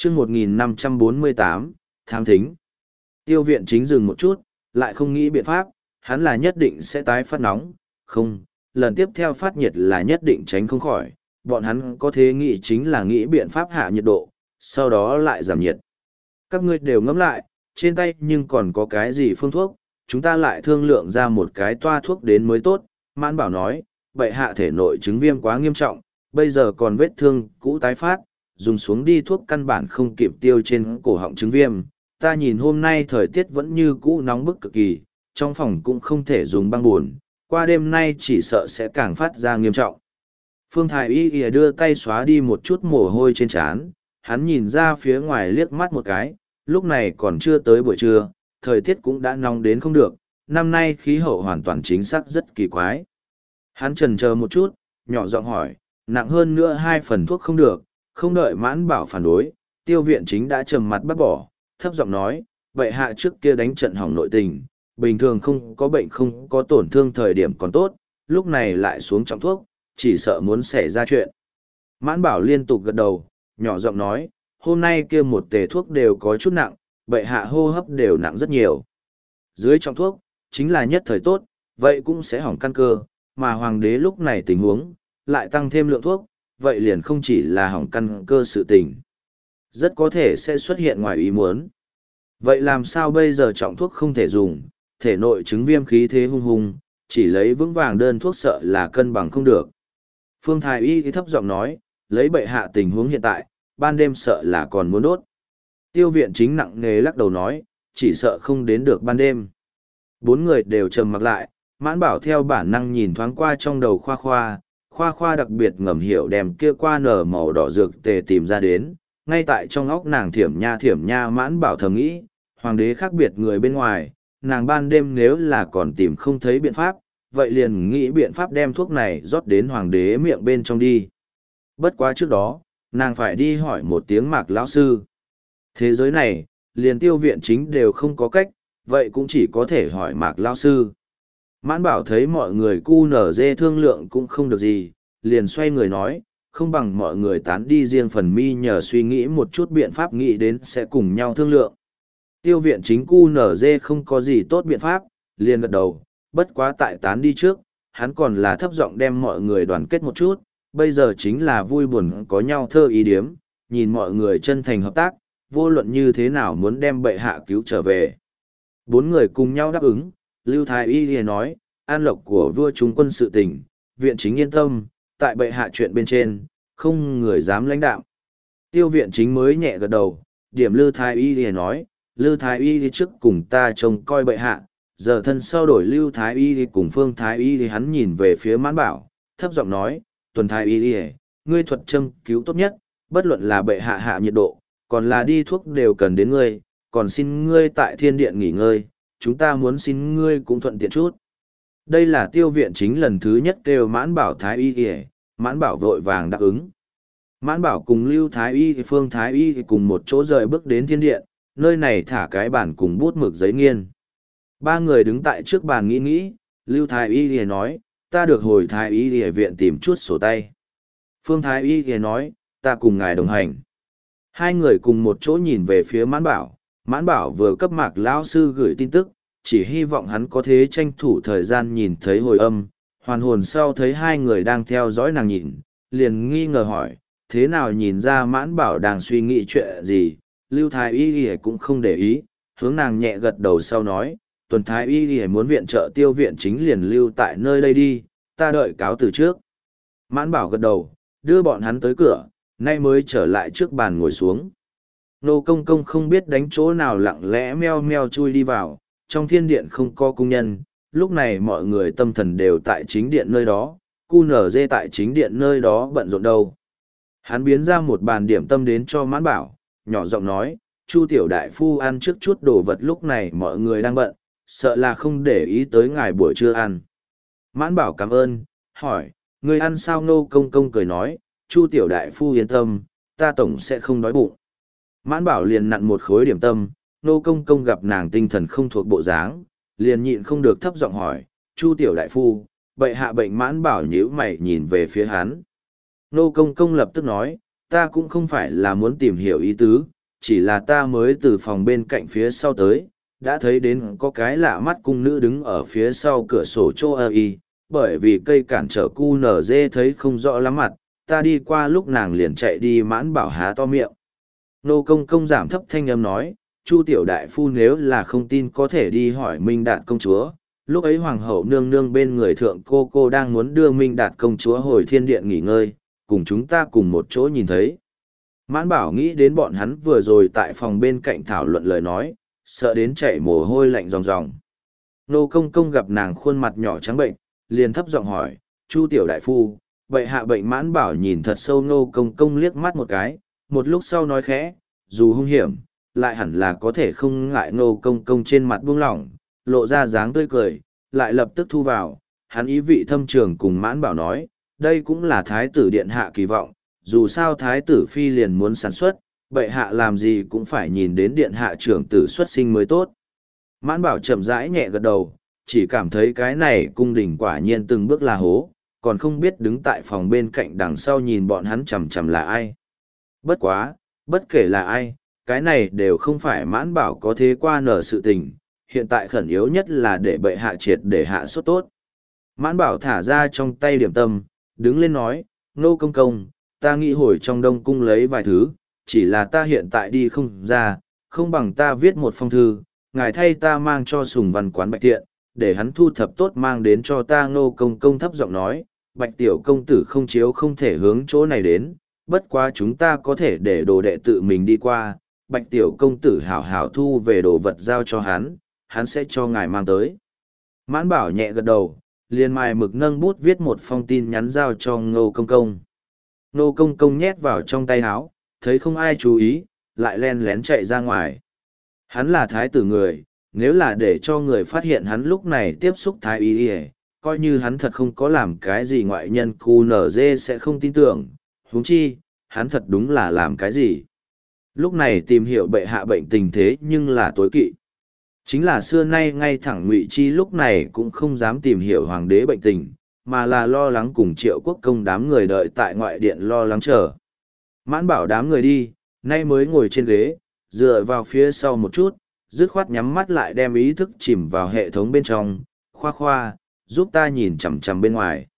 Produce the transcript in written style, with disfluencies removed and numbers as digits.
chương 1548, tháng thính. Tiêu viện chính dừng một chút, lại không nghĩ biện pháp, hắn là nhất định sẽ tái phát nóng, không, lần tiếp theo phát nhiệt là nhất định tránh không khỏi, bọn hắn có thể nghĩ chính là nghĩ biện pháp hạ nhiệt độ, sau đó lại giảm nhiệt. Các ngươi đều ngẫm lại, trên tay nhưng còn có cái gì phương thuốc, chúng ta lại thương lượng ra một cái toa thuốc đến mới tốt. Mãn Bảo nói, bệ hạ thể nội chứng viêm quá nghiêm trọng, bây giờ còn vết thương cũ tái phát, dùng xuống đi thuốc căn bản không kịp tiêu trên cổ họng chứng viêm. Ta nhìn hôm nay thời tiết vẫn như cũ nóng bức cực kỳ, trong phòng cũng không thể dùng băng buồn, qua đêm nay chỉ sợ sẽ càng phát ra nghiêm trọng. Phương Thái Y đưa tay xóa đi một chút mồ hôi trên trán, hắn nhìn ra phía ngoài liếc mắt một cái, lúc này còn chưa tới buổi trưa, thời tiết cũng đã nóng đến không được, năm nay khí hậu hoàn toàn chính xác rất kỳ quái. Hắn chần chờ một chút, nhỏ giọng hỏi, nặng hơn nữa 2 phần thuốc không được, không đợi Mãn Bảo phản đối, Tiêu viện chính đã trầm mặt bác bỏ, thấp giọng nói, vậy hạ trước kia đánh trận hỏng nội tình, bình thường không có bệnh không có tổn thương thời điểm còn tốt, lúc này lại xuống trọng thuốc, chỉ sợ muốn xảy ra chuyện. Mãn Bảo liên tục gật đầu, nhỏ giọng nói, hôm nay kia một tề thuốc đều có chút nặng, bệ hạ hô hấp đều nặng rất nhiều. Dưới trọng thuốc, chính là nhất thời tốt, vậy cũng sẽ hỏng căn cơ, mà hoàng đế lúc này tình huống, lại tăng thêm lượng thuốc, vậy liền không chỉ là hỏng căn cơ sự tình. Rất có thể sẽ xuất hiện ngoài ý muốn. Vậy làm sao bây giờ trọng thuốc không thể dùng, thể nội chứng viêm khí thế hung hung, chỉ lấy vững vàng đơn thuốc sợ là cân bằng không được. Phương Thái Y thấp giọng nói, lấy bệ hạ tình huống hiện tại, ban đêm sợ là còn muốn đốt. Tiêu viện chính nặng nề lắc đầu nói, chỉ sợ không đến được ban đêm. 4 người đều trầm mặc lại, Mãn Bảo theo bản năng nhìn thoáng qua trong đầu khoa khoa đặc biệt ngầm hiểu đem kia qua nở màu đỏ dược tề tìm ra đến, ngay tại trong óc nàng thiểm nha Mãn Bảo thầm nghĩ, hoàng đế khác biệt người bên ngoài, nàng ban đêm nếu là còn tìm không thấy biện pháp, vậy liền nghĩ biện pháp đem thuốc này rót đến hoàng đế miệng bên trong đi. Bất quá trước đó, nàng phải đi hỏi một tiếng Mạc lão sư. Thế giới này, liền Tiêu viện chính đều không có cách, vậy cũng chỉ có thể hỏi Mạc lão sư. Mãn Bảo thấy mọi người cu nở dê thương lượng cũng không được gì, liền xoay người nói, không bằng mọi người tán đi riêng phần mi nhờ suy nghĩ một chút biện pháp nghĩ đến sẽ cùng nhau thương lượng. Tiêu viện chính cu nở dê không có gì tốt biện pháp, liền gật đầu, bất quá tại tán đi trước, hắn còn là thấp giọng đem mọi người đoàn kết một chút, bây giờ chính là vui buồn có nhau thơ ý điếm, nhìn mọi người chân thành hợp tác, vô luận như thế nào muốn đem bệ hạ cứu trở về. 4 người cùng nhau đáp ứng, Lưu Thái Y liền nói, an lộc của vua chúng quân sự tình, viện chính yên tâm, tại bệ hạ chuyện bên trên, không người dám lãnh đạo. Tiêu viện chính mới nhẹ gật đầu, điểm Lưu Thái Y liền nói, Lưu Thái Y đi trước cùng ta trông coi bệ hạ, giờ thân sau đổi Lưu Thái Y đi cùng Phương Thái Y thì hắn nhìn về phía Mãn Bảo, thấp giọng nói, Tuần Thái Y đi, ngươi thuật châm cứu tốt nhất, bất luận là bệ hạ hạ nhiệt độ, còn là đi thuốc đều cần đến ngươi, còn xin ngươi tại thiên điện nghỉ ngơi, chúng ta muốn xin ngươi cũng thuận tiện chút. Đây là Tiêu viện chính lần thứ nhất kêu Mãn Bảo Thái Y đi, Mãn Bảo vội vàng đáp ứng. Mãn Bảo cùng Lưu Thái Y Phương Thái Y cùng một chỗ rời bước đến thiên điện, nơi này thả cái bàn cùng bút mực giấy nghiên. 3 người đứng tại trước bàn nghĩ, Lưu Thái Y thì nói, ta được hồi Thái Y thì viện tìm chút sổ tay. Phương Thái Y thì nói, ta cùng ngài đồng hành. 2 người cùng một chỗ nhìn về phía Mãn Bảo vừa cấp Mạc lão sư gửi tin tức, chỉ hy vọng hắn có thể tranh thủ thời gian nhìn thấy hồi âm, hoàn hồn sau thấy 2 người đang theo dõi nàng nhìn, liền nghi ngờ hỏi, thế nào nhìn ra Mãn Bảo đang suy nghĩ chuyện gì. Lưu Thái Y cũng không để ý, hướng nàng nhẹ gật đầu sau nói, Tuần Thái Y muốn viện trợ Tiêu viện chính liền lưu tại nơi đây đi, ta đợi cáo từ trước. Mãn Bảo gật đầu, đưa bọn hắn tới cửa, nay mới trở lại trước bàn ngồi xuống. Nô Công Công không biết đánh chỗ nào lặng lẽ meo meo chui đi vào, trong thiên điện không có cung nhân, lúc này mọi người tâm thần đều tại chính điện nơi đó, cu nở dê tại chính điện nơi đó bận rộn đâu. Hắn biến ra một bàn điểm tâm đến cho Mãn Bảo, nhỏ giọng nói, Chu tiểu đại phu ăn trước chút đồ vật lúc này mọi người đang bận, sợ là không để ý tới ngài buổi trưa ăn. Mãn Bảo cảm ơn, hỏi, người ăn sao? Nô Công Công cười nói, Chu tiểu đại phu yên tâm, ta tổng sẽ không đói bụng. Mãn Bảo liền nặn một khối điểm tâm, Nô Công Công gặp nàng tinh thần không thuộc bộ dáng, liền nhịn không được thấp giọng hỏi, Chu tiểu đại phu, bệ hạ bệnh? Mãn Bảo nhíu mày nhìn về phía hắn. Nô Công Công lập tức nói, ta cũng không phải là muốn tìm hiểu ý tứ, chỉ là ta mới từ phòng bên cạnh phía sau tới, đã thấy đến có cái lạ mắt cung nữ đứng ở phía sau cửa sổ chỗ y, bởi vì cây cản trở cu nở dê thấy không rõ lắm mặt, ta đi qua lúc nàng liền chạy đi. Mãn Bảo há to miệng. Nô Công Công giảm thấp thanh âm nói, Chu tiểu đại phu nếu là không tin có thể đi hỏi Minh Đạt công chúa. Lúc ấy hoàng hậu nương nương bên người thượng cô đang muốn đưa Minh Đạt công chúa hồi thiên điện nghỉ ngơi, cùng chúng ta cùng một chỗ nhìn thấy. Mãn Bảo nghĩ đến bọn hắn vừa rồi tại phòng bên cạnh thảo luận lời nói, sợ đến chảy mồ hôi lạnh ròng ròng. Nô Công Công gặp nàng khuôn mặt nhỏ trắng bệnh, liền thấp giọng hỏi, Chu tiểu đại phu, bệ hạ bệnh. Mãn Bảo nhìn thật sâu Nô Công Công liếc mắt một cái, một lúc sau nói khẽ, dù hung hiểm, lại hẳn là có thể không ngại. Nô Công Công trên mặt buông lỏng, lộ ra dáng tươi cười, lại lập tức thu vào, hắn ý vị thâm trường cùng Mãn Bảo nói, đây cũng là thái tử điện hạ kỳ vọng, dù sao thái tử phi liền muốn sản xuất, bệ hạ làm gì cũng phải nhìn đến điện hạ trưởng tử xuất sinh mới tốt. Mãn Bảo chậm rãi nhẹ gật đầu, chỉ cảm thấy cái này cung đình quả nhiên từng bước là hố, còn không biết đứng tại phòng bên cạnh đằng sau nhìn bọn hắn chằm chằm là ai. Bất quá, bất kể là ai, cái này đều không phải Mãn Bảo có thế qua nở sự tình, hiện tại khẩn yếu nhất là để bệ hạ triệt để hạ sốt tốt. Mãn Bảo thả ra trong tay điểm tâm, đứng lên nói, Nô Công Công, ta nghĩ hồi trong Đông Cung lấy vài thứ, chỉ là ta hiện tại đi không ra, không bằng ta viết một phong thư, ngài thay ta mang cho Sùng Văn Quán Bạch Tiện, để hắn thu thập tốt mang đến cho ta. Nô Công Công thấp giọng nói, Bạch tiểu công tử không chiếu không thể hướng chỗ này đến, bất quá chúng ta có thể để đồ đệ tự mình đi qua, Bạch tiểu công tử hảo hảo thu về đồ vật giao cho hắn sẽ cho ngài mang tới. Mãn Bảo nhẹ gật đầu, liền mài mực nâng bút viết một phong tin nhắn giao cho Ngô Công Công. Ngô Công Công nhét vào trong tay áo, thấy không ai chú ý, lại len lén chạy ra ngoài. Hắn là thái tử người, nếu là để cho người phát hiện hắn lúc này tiếp xúc thái y, coi như hắn thật không có làm cái gì ngoại nhân cu nở dê sẽ không tin tưởng, huống chi, hắn thật đúng là làm cái gì. Lúc này tìm hiểu bệ hạ bệnh tình thế nhưng là tối kỵ. Chính là xưa nay ngay thẳng Ngụy Chi lúc này cũng không dám tìm hiểu hoàng đế bệnh tình, mà là lo lắng cùng Triệu Quốc Công đám người đợi tại ngoại điện lo lắng chờ. Mãn Bảo đám người đi, nay mới ngồi trên ghế, dựa vào phía sau một chút, dứt khoát nhắm mắt lại đem ý thức chìm vào hệ thống bên trong, khoa, giúp ta nhìn chằm chằm bên ngoài.